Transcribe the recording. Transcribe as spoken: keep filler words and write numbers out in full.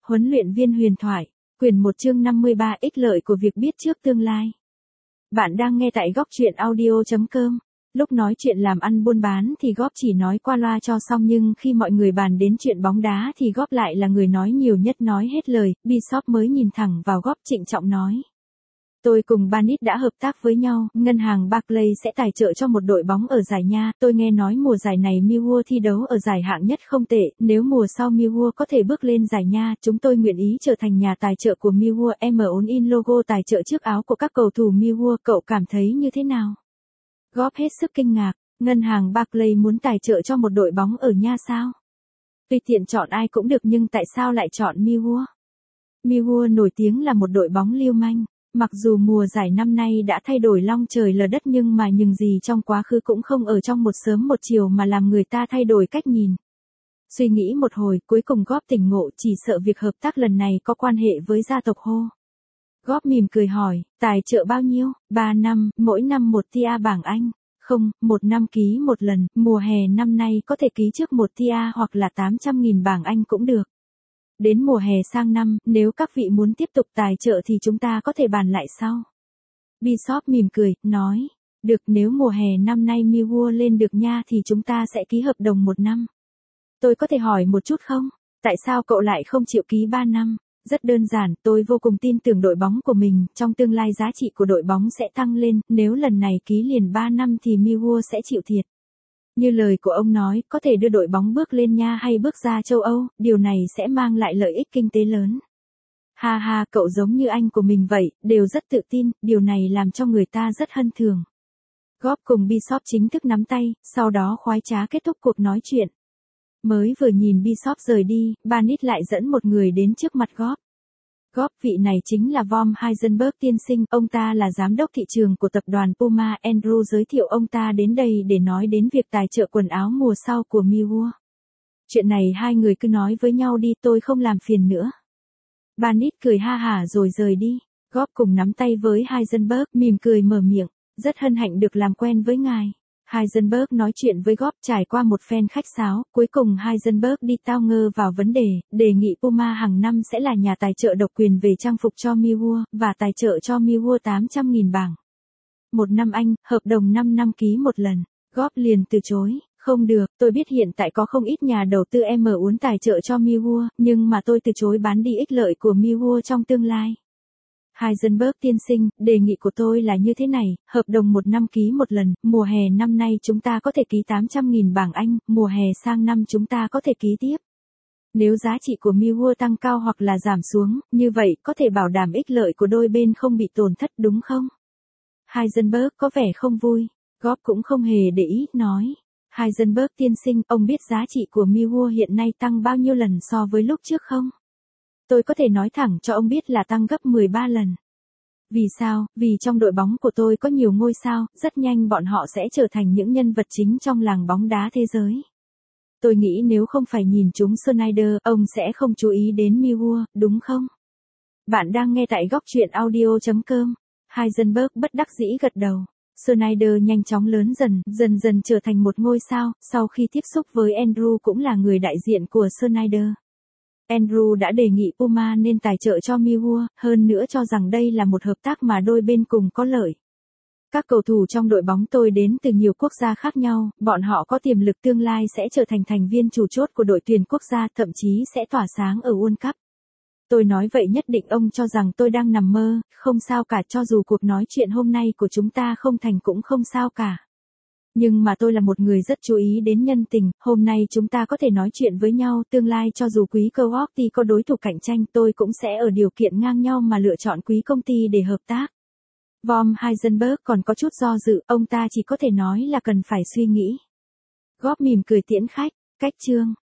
Huấn luyện viên huyền thoại, quyển một chương năm mươi ba ích lợi của việc biết trước tương lai. Bạn đang nghe tại góc truyện audio chấm com. Lúc nói chuyện làm ăn buôn bán thì Góp chỉ nói qua loa cho xong, nhưng khi mọi người bàn đến chuyện bóng đá thì Góp lại là người nói nhiều nhất, nói hết lời. Bishop mới nhìn thẳng vào Góp trịnh trọng nói. Tôi cùng Banit đã hợp tác với nhau, ngân hàng Barclays sẽ tài trợ cho một đội bóng ở giải Nha. Tôi nghe nói mùa giải này Millwall thi đấu ở giải hạng nhất không tệ, nếu mùa sau Millwall có thể bước lên giải Nha, chúng tôi nguyện ý trở thành nhà tài trợ của Millwall. em bốn in logo tài trợ trước áo của các cầu thủ Millwall, cậu cảm thấy như thế nào? Góp hết sức kinh ngạc, ngân hàng Barclays muốn tài trợ cho một đội bóng ở Nha sao? Tuy tiện chọn ai cũng được, nhưng tại sao lại chọn Millwall? Millwall nổi tiếng là một đội bóng lưu manh. Mặc dù mùa giải năm nay đã thay đổi long trời lở đất, nhưng mà những gì trong quá khứ cũng không ở trong một sớm một chiều mà làm người ta thay đổi cách nhìn. Suy nghĩ một hồi, cuối cùng Góp tỉnh ngộ, chỉ sợ việc hợp tác lần này có quan hệ với gia tộc Hô. Góp mỉm cười hỏi, tài trợ bao nhiêu? Ba năm, mỗi năm một tia bảng Anh. Không, một năm ký một lần, mùa hè năm nay có thể ký trước một tia hoặc là tám trăm nghìn bảng Anh cũng được. Đến mùa hè sang năm, nếu các vị muốn tiếp tục tài trợ thì chúng ta có thể bàn lại sau. Bishop mỉm cười, nói, được, nếu mùa hè năm nay Millwall lên được Nha thì chúng ta sẽ ký hợp đồng một năm. Tôi có thể hỏi một chút không? Tại sao cậu lại không chịu ký ba năm? Rất đơn giản, tôi vô cùng tin tưởng đội bóng của mình, trong tương lai giá trị của đội bóng sẽ tăng lên, nếu lần này ký liền ba năm thì Millwall sẽ chịu thiệt. Như lời của ông nói, có thể đưa đội bóng bước lên Nha hay bước ra châu Âu, điều này sẽ mang lại lợi ích kinh tế lớn. Ha ha, cậu giống như anh của mình vậy, đều rất tự tin, điều này làm cho người ta rất hân thường. Góp cùng Bishop chính thức nắm tay, sau đó khoái trá kết thúc cuộc nói chuyện. Mới vừa nhìn Bishop rời đi, Banit lại dẫn một người đến trước mặt Góp. Góp, vị này chính là Vom Heisenberg tiên sinh, ông ta là giám đốc thị trường của tập đoàn Puma. Andrew giới thiệu ông ta đến đây để nói đến việc tài trợ quần áo mùa sau của Millwall. Chuyện này hai người cứ nói với nhau đi, tôi không làm phiền nữa. Banit cười ha hả rồi rời đi. Góp cùng nắm tay với Heisenberg, mỉm cười mở miệng, rất hân hạnh được làm quen với ngài. Heisenberg nói chuyện với Góp trải qua một phen khách sáo, cuối cùng Heisenberg đi tao ngơ vào vấn đề, đề nghị Puma hàng năm sẽ là nhà tài trợ độc quyền về trang phục cho Millwall, và tài trợ cho Millwall tám trăm nghìn bảng. Một năm Anh, hợp đồng năm năm ký một lần. Góp liền từ chối, không được, tôi biết hiện tại có không ít nhà đầu tư em muốn tài trợ cho Millwall, nhưng mà tôi từ chối bán đi ích lợi của Millwall trong tương lai. Heisenberg tiên sinh, đề nghị của tôi là như thế này, hợp đồng một năm ký một lần, mùa hè năm nay chúng ta có thể ký tám trăm nghìn bảng Anh, mùa hè sang năm chúng ta có thể ký tiếp. Nếu giá trị của Millwall tăng cao hoặc là giảm xuống, như vậy có thể bảo đảm ích lợi của đôi bên không bị tổn thất, đúng không? Heisenberg có vẻ không vui, Góp cũng không hề để ý, nói. Heisenberg tiên sinh, ông biết giá trị của Millwall hiện nay tăng bao nhiêu lần so với lúc trước không? Tôi có thể nói thẳng cho ông biết là tăng gấp mười ba lần. Vì sao? Vì trong đội bóng của tôi có nhiều ngôi sao, rất nhanh bọn họ sẽ trở thành những nhân vật chính trong làng bóng đá thế giới. Tôi nghĩ nếu không phải nhìn chúng Snyder, ông sẽ không chú ý đến Millwall, đúng không? Bạn đang nghe tại góc truyện audio chấm com. Heisenberg bất đắc dĩ gật đầu. Snyder nhanh chóng lớn dần, dần dần trở thành một ngôi sao, sau khi tiếp xúc với Andrew cũng là người đại diện của Snyder. Andrew đã đề nghị Puma nên tài trợ cho Millwall, hơn nữa cho rằng đây là một hợp tác mà đôi bên cùng có lợi. Các cầu thủ trong đội bóng tôi đến từ nhiều quốc gia khác nhau, bọn họ có tiềm lực tương lai sẽ trở thành thành viên chủ chốt của đội tuyển quốc gia, thậm chí sẽ tỏa sáng ở World Cup. Tôi nói vậy nhất định ông cho rằng tôi đang nằm mơ, không sao cả, cho dù cuộc nói chuyện hôm nay của chúng ta không thành cũng không sao cả. Nhưng mà tôi là một người rất chú ý đến nhân tình, hôm nay chúng ta có thể nói chuyện với nhau, tương lai cho dù quý công ty có đối thủ cạnh tranh tôi cũng sẽ ở điều kiện ngang nhau mà lựa chọn quý công ty để hợp tác. Vom Heisenberg còn có chút do dự, ông ta chỉ có thể nói là cần phải suy nghĩ. Góp mỉm cười tiễn khách, cách chương.